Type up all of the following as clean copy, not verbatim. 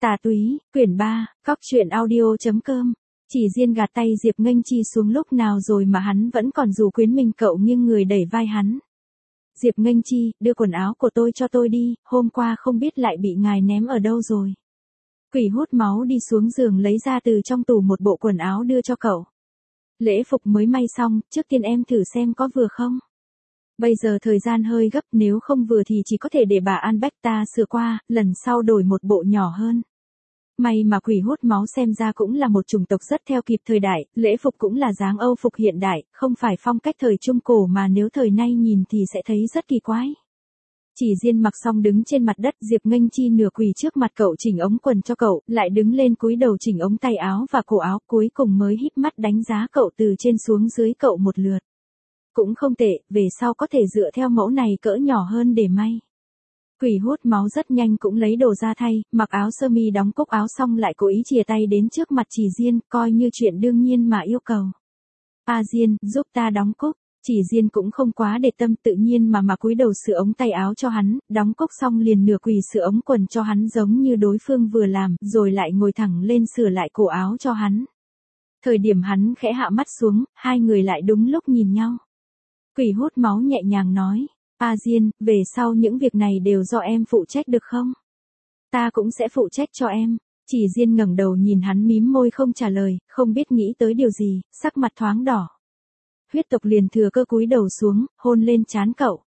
Tà túy, quyển 3, cóc truyện audio.com. Chỉ riêng gạt tay Diệp Nghênh Chi xuống lúc nào rồi mà hắn vẫn còn dù Quyến Minh cậu nghiêng người đẩy vai hắn. Diệp Nghênh Chi, đưa quần áo của tôi cho tôi đi, hôm qua không biết lại bị ngài ném ở đâu rồi. Quỷ hút máu đi xuống giường lấy ra từ trong tủ một bộ quần áo đưa cho cậu. Lễ phục mới may xong, trước tiên em thử xem có vừa không. Bây giờ thời gian hơi gấp, nếu không vừa thì chỉ có thể để bà An Bách ta sửa qua, lần sau đổi một bộ nhỏ hơn. May mà quỷ hút máu xem ra cũng là một chủng tộc rất theo kịp thời đại, lễ phục cũng là dáng Âu phục hiện đại, không phải phong cách thời Trung Cổ mà nếu thời nay nhìn thì sẽ thấy rất kỳ quái. Chỉ riêng mặc xong đứng trên mặt đất, Diệp Nghênh Chi nửa quỳ trước mặt cậu chỉnh ống quần cho cậu, lại đứng lên cúi đầu chỉnh ống tay áo và cổ áo, cuối cùng mới híp mắt đánh giá cậu từ trên xuống dưới cậu một lượt. Cũng không tệ, về sau có thể dựa theo mẫu này cỡ nhỏ hơn để may. Quỷ hút máu rất nhanh cũng lấy đồ ra thay, mặc áo sơ mi đóng cúc áo xong lại cố ý chìa tay đến trước mặt Chỉ Diên, coi như chuyện đương nhiên mà yêu cầu. A Diên, giúp ta đóng cúc. Chỉ Diên cũng không quá để tâm, tự nhiên mà cúi đầu sửa ống tay áo cho hắn, đóng cúc xong liền nửa quỳ sửa ống quần cho hắn giống như đối phương vừa làm, rồi lại ngồi thẳng lên sửa lại cổ áo cho hắn. Thời điểm hắn khẽ hạ mắt xuống, hai người lại đúng lúc nhìn nhau. Quỷ hút máu nhẹ nhàng nói, A Diên, về sau những việc này đều do em phụ trách được không? Ta cũng sẽ phụ trách cho em. Chỉ Diên ngẩng đầu nhìn hắn mím môi không trả lời, không biết nghĩ tới điều gì, sắc mặt thoáng đỏ. Huyết tộc liền thừa cơ cúi đầu xuống, hôn lên trán cậu.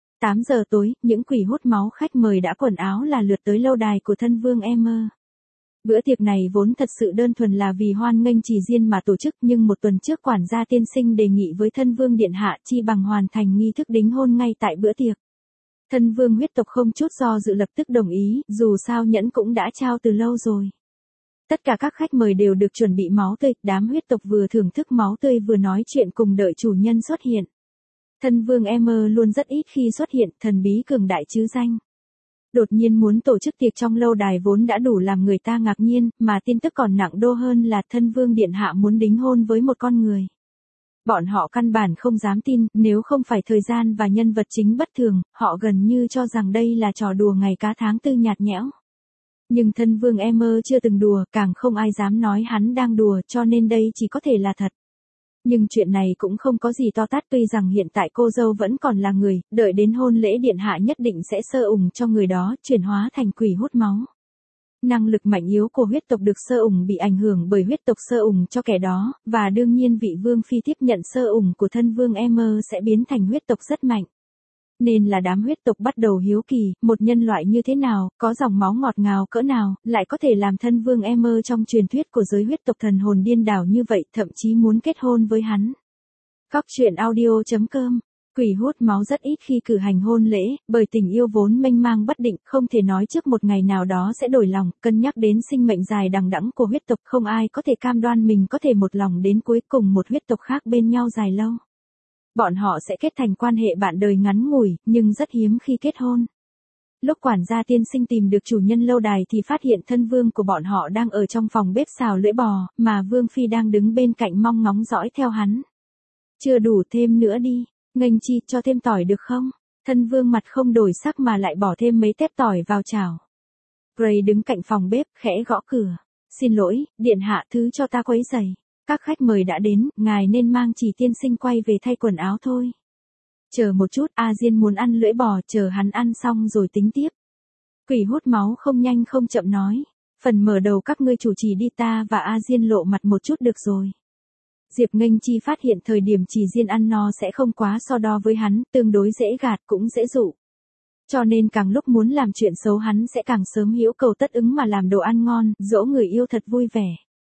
8 giờ tối, những quỷ hút máu khách mời đã quần áo là lượt tới lâu đài của thân vương Emmer. Bữa tiệc này vốn thật sự đơn thuần là vì hoan nghênh Chỉ Diên mà tổ chức, nhưng một tuần trước quản gia tiên sinh đề nghị với thân vương điện hạ chi bằng hoàn thành nghi thức đính hôn ngay tại bữa tiệc. Thân vương huyết tộc không chút do dự lập tức đồng ý, dù sao nhẫn cũng đã trao từ lâu rồi. Tất cả các khách mời đều được chuẩn bị máu tươi, đám huyết tộc vừa thưởng thức máu tươi vừa nói chuyện cùng đợi chủ nhân xuất hiện. Thân vương Emmer luôn rất ít khi xuất hiện, thần bí cường đại chứ danh. Đột nhiên muốn tổ chức tiệc trong lâu đài vốn đã đủ làm người ta ngạc nhiên, mà tin tức còn nặng đô hơn là thân vương điện hạ muốn đính hôn với một con người. Bọn họ căn bản không dám tin, nếu không phải thời gian và nhân vật chính bất thường, họ gần như cho rằng đây là trò đùa ngày cá tháng tư nhạt nhẽo. Nhưng thân vương Emmer chưa từng đùa, càng không ai dám nói hắn đang đùa, cho nên đây chỉ có thể là thật. Nhưng chuyện này cũng không có gì to tát, tuy rằng hiện tại cô dâu vẫn còn là người, đợi đến hôn lễ điện hạ nhất định sẽ sơ ủng cho người đó, chuyển hóa thành quỷ hút máu. Năng lực mạnh yếu của huyết tộc được sơ ủng bị ảnh hưởng bởi huyết tộc sơ ủng cho kẻ đó, và đương nhiên vị vương phi tiếp nhận sơ ủng của thân vương Emmer sẽ biến thành huyết tộc rất mạnh. Nên là đám huyết tộc bắt đầu hiếu kỳ, một nhân loại như thế nào, có dòng máu ngọt ngào cỡ nào, lại có thể làm thân vương Emmer trong truyền thuyết của giới huyết tộc thần hồn điên đảo như vậy, thậm chí muốn kết hôn với hắn. Cóc truyện audio.com. Quỷ hút máu rất ít khi cử hành hôn lễ, bởi tình yêu vốn mênh mang bất định, không thể nói trước một ngày nào đó sẽ đổi lòng, cân nhắc đến sinh mệnh dài đằng đẵng của huyết tộc, không ai có thể cam đoan mình có thể một lòng đến cuối cùng một huyết tộc khác bên nhau dài lâu. Bọn họ sẽ kết thành quan hệ bạn đời ngắn ngủi, nhưng rất hiếm khi kết hôn. Lúc quản gia tiên sinh tìm được chủ nhân lâu đài thì phát hiện thân vương của bọn họ đang ở trong phòng bếp xào lưỡi bò, mà vương phi đang đứng bên cạnh mong ngóng dõi theo hắn. Chưa đủ, thêm nữa đi. Nghênh Chi, cho thêm tỏi được không? Thân vương mặt không đổi sắc mà lại bỏ thêm mấy tép tỏi vào chảo. Gray đứng cạnh phòng bếp, khẽ gõ cửa. Xin lỗi, điện hạ, thứ cho ta quấy rầy. Các khách mời đã đến, ngài nên mang Chỉ tiên sinh quay về thay quần áo thôi. Chờ một chút, A Diên muốn ăn lưỡi bò, chờ hắn ăn xong rồi tính tiếp. Quỷ hút máu không nhanh không chậm nói. Phần mở đầu các ngươi chủ trì đi, ta và A Diên lộ mặt một chút được rồi. Diệp Nghênh Chi phát hiện thời điểm Chỉ Diên ăn no sẽ không quá so đo với hắn, tương đối dễ gạt cũng dễ dụ. Cho nên càng lúc muốn làm chuyện xấu hắn sẽ càng sớm hữu cầu tất ứng mà làm đồ ăn ngon, dỗ người yêu thật vui vẻ.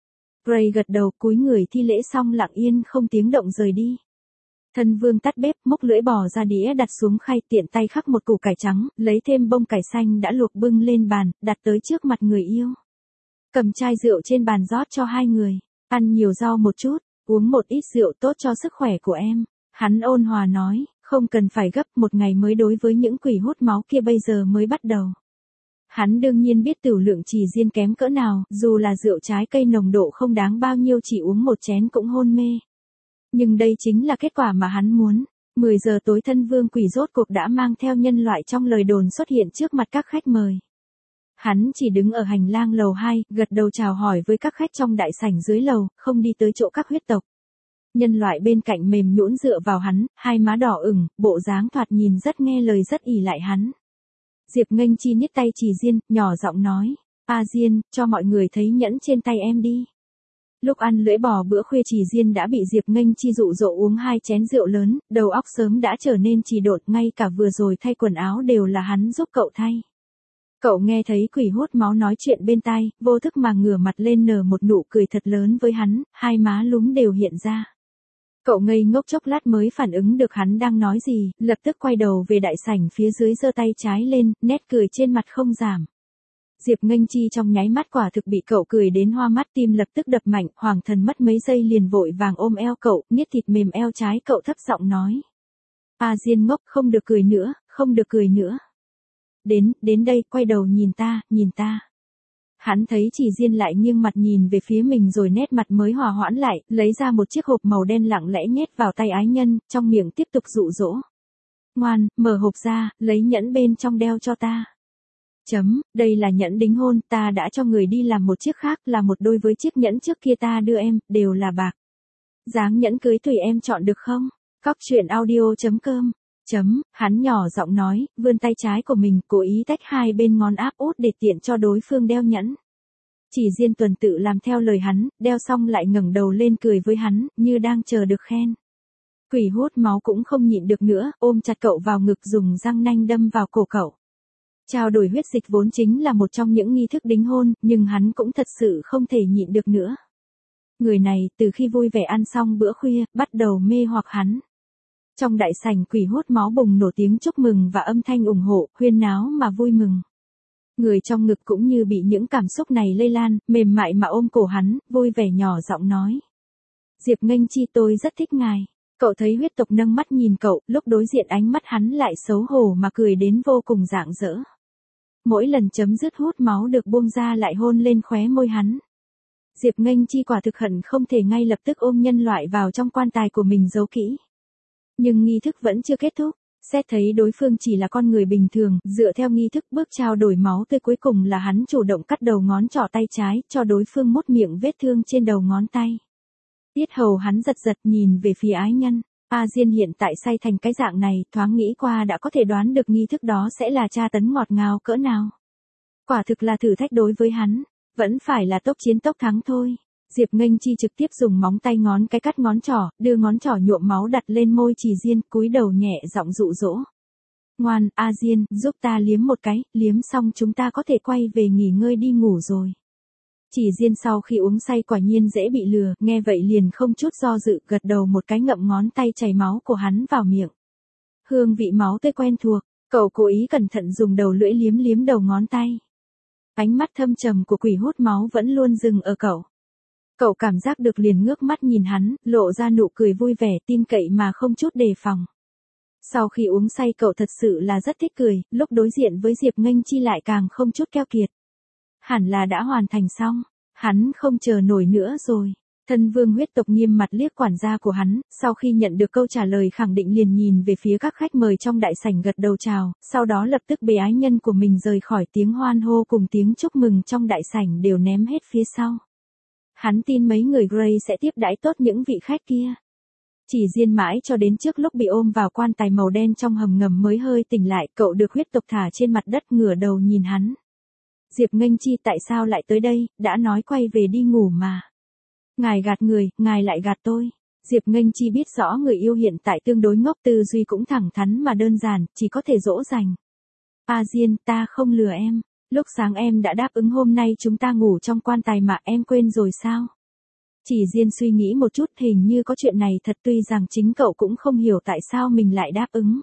Gray gật đầu, cúi người thi lễ xong lặng yên không tiếng động rời đi. Thân vương tắt bếp, múc lưỡi bò ra đĩa đặt xuống khay, tiện tay khắc một củ cải trắng, lấy thêm bông cải xanh đã luộc bưng lên bàn, đặt tới trước mặt người yêu. Cầm chai rượu trên bàn rót cho hai người. Ăn nhiều rau một chút, uống một ít rượu tốt cho sức khỏe của em. Hắn ôn hòa nói, không cần phải gấp, một ngày mới đối với những quỷ hút máu kia bây giờ mới bắt đầu. Hắn đương nhiên biết tửu lượng Chỉ Diên kém cỡ nào, dù là rượu trái cây nồng độ không đáng bao nhiêu chỉ uống một chén cũng hôn mê. Nhưng đây chính là kết quả mà hắn muốn. 10 giờ tối thân vương quỷ rốt cuộc đã mang theo nhân loại trong lời đồn xuất hiện trước mặt các khách mời. Hắn chỉ đứng ở hành lang lầu 2, gật đầu chào hỏi với các khách trong đại sảnh dưới lầu, không đi tới chỗ các huyết tộc. Nhân loại bên cạnh mềm nhũn dựa vào hắn, hai má đỏ ửng, bộ dáng thoạt nhìn rất nghe lời rất ỷ lại hắn. Diệp Nghênh Chi niết tay Chỉ Diên, nhỏ giọng nói, A Diên, cho mọi người thấy nhẫn trên tay em đi. Lúc ăn lưỡi bò bữa khuya Chỉ Diên đã bị Diệp Nghênh Chi dụ dỗ uống 2 chén rượu lớn, đầu óc sớm đã trở nên trì độn, ngay cả vừa rồi thay quần áo đều là hắn giúp cậu thay. Cậu nghe thấy Quỷ Hút Máu nói chuyện bên tai, vô thức mà ngửa mặt lên nở một nụ cười thật lớn với hắn, hai má lúm đều hiện ra. Cậu ngây ngốc chốc lát mới phản ứng được hắn đang nói gì, lập tức quay đầu về đại sảnh phía dưới giơ tay trái lên, nét cười trên mặt không giảm. Diệp Nghênh Chi trong nháy mắt quả thực bị cậu cười đến hoa mắt, tim lập tức đập mạnh, hoàng thần mất mấy giây liền vội vàng ôm eo cậu, niết thịt mềm eo trái cậu thấp giọng nói. A Diên ngốc, không được cười nữa, không được cười nữa. Đến đây, quay đầu nhìn ta, nhìn ta. Hắn thấy Chỉ Diên lại nghiêng mặt nhìn về phía mình rồi nét mặt mới hòa hoãn lại, lấy ra một chiếc hộp màu đen lặng lẽ nhét vào tay ái nhân, trong miệng tiếp tục dụ dỗ. Ngoan, mở hộp ra, lấy nhẫn bên trong đeo cho ta. Đây là nhẫn đính hôn, ta đã cho người đi làm một chiếc khác, là một đôi với chiếc nhẫn trước kia ta đưa em, đều là bạc. Dáng nhẫn cưới tùy em chọn được không? Cóc truyện audio.com. Hắn nhỏ giọng nói, vươn tay trái của mình, cố ý tách hai bên ngón áp út để tiện cho đối phương đeo nhẫn. Chỉ Diên tuần tự làm theo lời hắn, đeo xong lại ngẩng đầu lên cười với hắn, như đang chờ được khen. Quỷ Hút Máu cũng không nhịn được nữa, ôm chặt cậu vào ngực dùng răng nanh đâm vào cổ cậu. Trao đổi huyết dịch vốn chính là một trong những nghi thức đính hôn, nhưng hắn cũng thật sự không thể nhịn được nữa. Người này, từ khi vui vẻ ăn xong bữa khuya, bắt đầu mê hoặc hắn. Trong đại sảnh Quỷ Hút Máu bùng nổ tiếng chúc mừng và âm thanh ủng hộ, huyên náo mà vui mừng. Người trong ngực cũng như bị những cảm xúc này lây lan, mềm mại mà ôm cổ hắn, vui vẻ nhỏ giọng nói. Diệp Nghênh Chi, tôi rất thích ngài. Cậu thấy huyết tộc nâng mắt nhìn cậu, lúc đối diện ánh mắt hắn lại xấu hổ mà cười đến vô cùng rạng rỡ. Mỗi lần chấm dứt hút máu được buông ra lại hôn lên khóe môi hắn. Diệp Nghênh Chi quả thực hận không thể ngay lập tức ôm nhân loại vào trong quan tài của mình giấu kỹ. Nhưng nghi thức vẫn chưa kết thúc, xét thấy đối phương chỉ là con người bình thường, dựa theo nghi thức bước trao đổi máu tươi cuối cùng là hắn chủ động cắt đầu ngón trỏ tay trái, cho đối phương mốt miệng vết thương trên đầu ngón tay. Tiết hầu hắn giật giật nhìn về phía ái nhân. A Diên hiện tại say thành cái dạng này, thoáng nghĩ qua đã có thể đoán được nghi thức đó sẽ là tra tấn ngọt ngào cỡ nào. Quả thực là thử thách đối với hắn, vẫn phải là tốc chiến tốc thắng thôi. Diệp Nghênh Chi trực tiếp dùng móng tay ngón cái cắt ngón trỏ, đưa ngón trỏ nhuộm máu đặt lên môi Chỉ Diên, cúi đầu nhẹ giọng dụ dỗ. Ngoan, A Diên, giúp ta liếm một cái, liếm xong chúng ta có thể quay về nghỉ ngơi đi ngủ rồi. Chỉ Diên sau khi uống say quả nhiên dễ bị lừa, nghe vậy liền không chút do dự, gật đầu một cái ngậm ngón tay chảy máu của hắn vào miệng. Hương vị máu tươi quen thuộc, cậu cố ý cẩn thận dùng đầu lưỡi liếm liếm đầu ngón tay. Ánh mắt thâm trầm của Quỷ Hút Máu vẫn luôn dừng ở cậu. Cậu cảm giác được liền ngước mắt nhìn hắn, lộ ra nụ cười vui vẻ tin cậy mà không chút đề phòng. Sau khi uống say cậu thật sự là rất thích cười, lúc đối diện với Diệp Nghênh Chi lại càng không chút keo kiệt. Hẳn là đã hoàn thành xong, hắn không chờ nổi nữa rồi. Thân vương huyết tộc nghiêm mặt liếc quản gia của hắn, sau khi nhận được câu trả lời khẳng định liền nhìn về phía các khách mời trong đại sảnh gật đầu chào, sau đó lập tức bế ái nhân của mình rời khỏi, tiếng hoan hô cùng tiếng chúc mừng trong đại sảnh đều ném hết phía sau. Hắn tin mấy người Grey sẽ tiếp đãi tốt những vị khách kia. Chỉ Diên mãi cho đến trước lúc bị ôm vào quan tài màu đen trong hầm ngầm mới hơi tỉnh lại, cậu được huyết tộc thả trên mặt đất ngửa đầu nhìn hắn. Diệp Nghênh Chi, tại sao lại tới đây, đã nói quay về đi ngủ mà. Ngài gạt người, ngài lại gạt tôi. Diệp Nghênh Chi biết rõ người yêu hiện tại tương đối ngốc, tư duy cũng thẳng thắn mà đơn giản, chỉ có thể dỗ dành. A Diên, ta không lừa em. Lúc sáng em đã đáp ứng hôm nay chúng ta ngủ trong quan tài mà, em quên rồi sao? Chỉ Diên suy nghĩ một chút, hình như có chuyện này thật, tuy rằng chính cậu cũng không hiểu tại sao mình lại đáp ứng.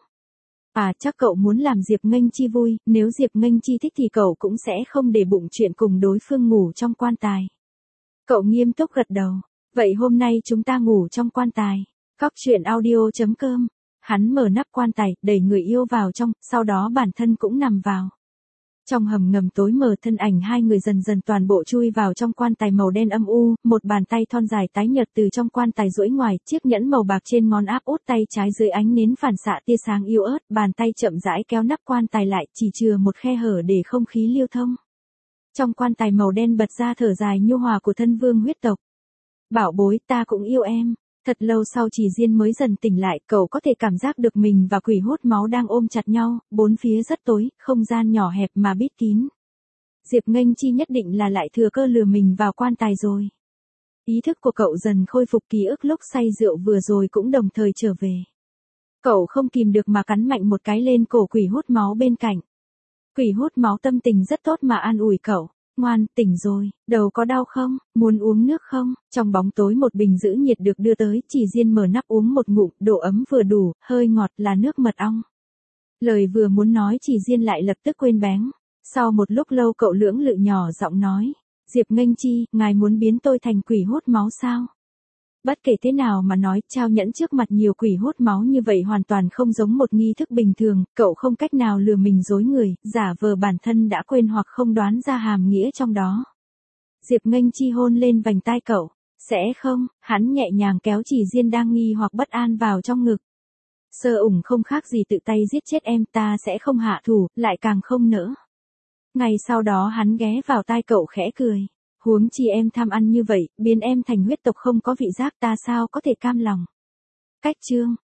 Chắc cậu muốn làm Diệp Nghênh Chi vui, nếu Diệp Nghênh Chi thích thì cậu cũng sẽ không để bụng chuyện cùng đối phương ngủ trong quan tài. Cậu nghiêm túc gật đầu. Vậy hôm nay chúng ta ngủ trong quan tài. Cóc truyện audio.com. Hắn mở nắp quan tài, đẩy người yêu vào trong, sau đó bản thân cũng nằm vào. Trong hầm ngầm tối mờ, thân ảnh hai người dần dần toàn bộ chui vào trong quan tài màu đen âm u, một bàn tay thon dài tái nhợt từ trong quan tài duỗi ngoài, chiếc nhẫn màu bạc trên ngón áp út tay trái dưới ánh nến phản xạ tia sáng yếu ớt, bàn tay chậm rãi kéo nắp quan tài lại, chỉ chừa một khe hở để không khí lưu thông. Trong quan tài màu đen bật ra thở dài nhu hòa của thân vương huyết tộc. Bảo bối, ta cũng yêu em. Thật lâu sau Chỉ Diên mới dần tỉnh lại, cậu có thể cảm giác được mình và quỷ hút máu đang ôm chặt nhau, bốn phía rất tối, không gian nhỏ hẹp mà bít kín. Diệp Nghênh Chi nhất định là lại thừa cơ lừa mình vào quan tài rồi. Ý thức của cậu dần khôi phục, ký ức lúc say rượu vừa rồi cũng đồng thời trở về. Cậu không kìm được mà cắn mạnh một cái lên cổ quỷ hút máu bên cạnh. Quỷ hút máu tâm tình rất tốt mà an ủi cậu. Ngoan, tỉnh rồi, đầu có đau không, muốn uống nước không? Trong bóng tối một bình giữ nhiệt được đưa tới, Chỉ Diên mở nắp uống một ngụm, độ ấm vừa đủ, hơi ngọt là nước mật ong. Lời vừa muốn nói Chỉ Diên lại lập tức quên bén. Sau một lúc lâu cậu lưỡng lự nhỏ giọng nói, Diệp Nghênh Chi, ngài muốn biến tôi thành quỷ hút máu sao? Bất kể thế nào mà nói, trao nhẫn trước mặt nhiều quỷ hút máu như vậy hoàn toàn không giống một nghi thức bình thường, cậu không cách nào lừa mình dối người, giả vờ bản thân đã quên hoặc không đoán ra hàm nghĩa trong đó. Diệp Nghênh Chi hôn lên vành tai cậu, sẽ không, hắn nhẹ nhàng kéo Chỉ Diên đang nghi hoặc bất an vào trong ngực. Sơ ủng không khác gì tự tay giết chết em, ta sẽ không hạ thủ, lại càng không nỡ. Ngày sau đó hắn ghé vào tai cậu khẽ cười. Huống chi em tham ăn như vậy, biến em thành huyết tộc không có vị giác, ta sao có thể cam lòng. Cách chương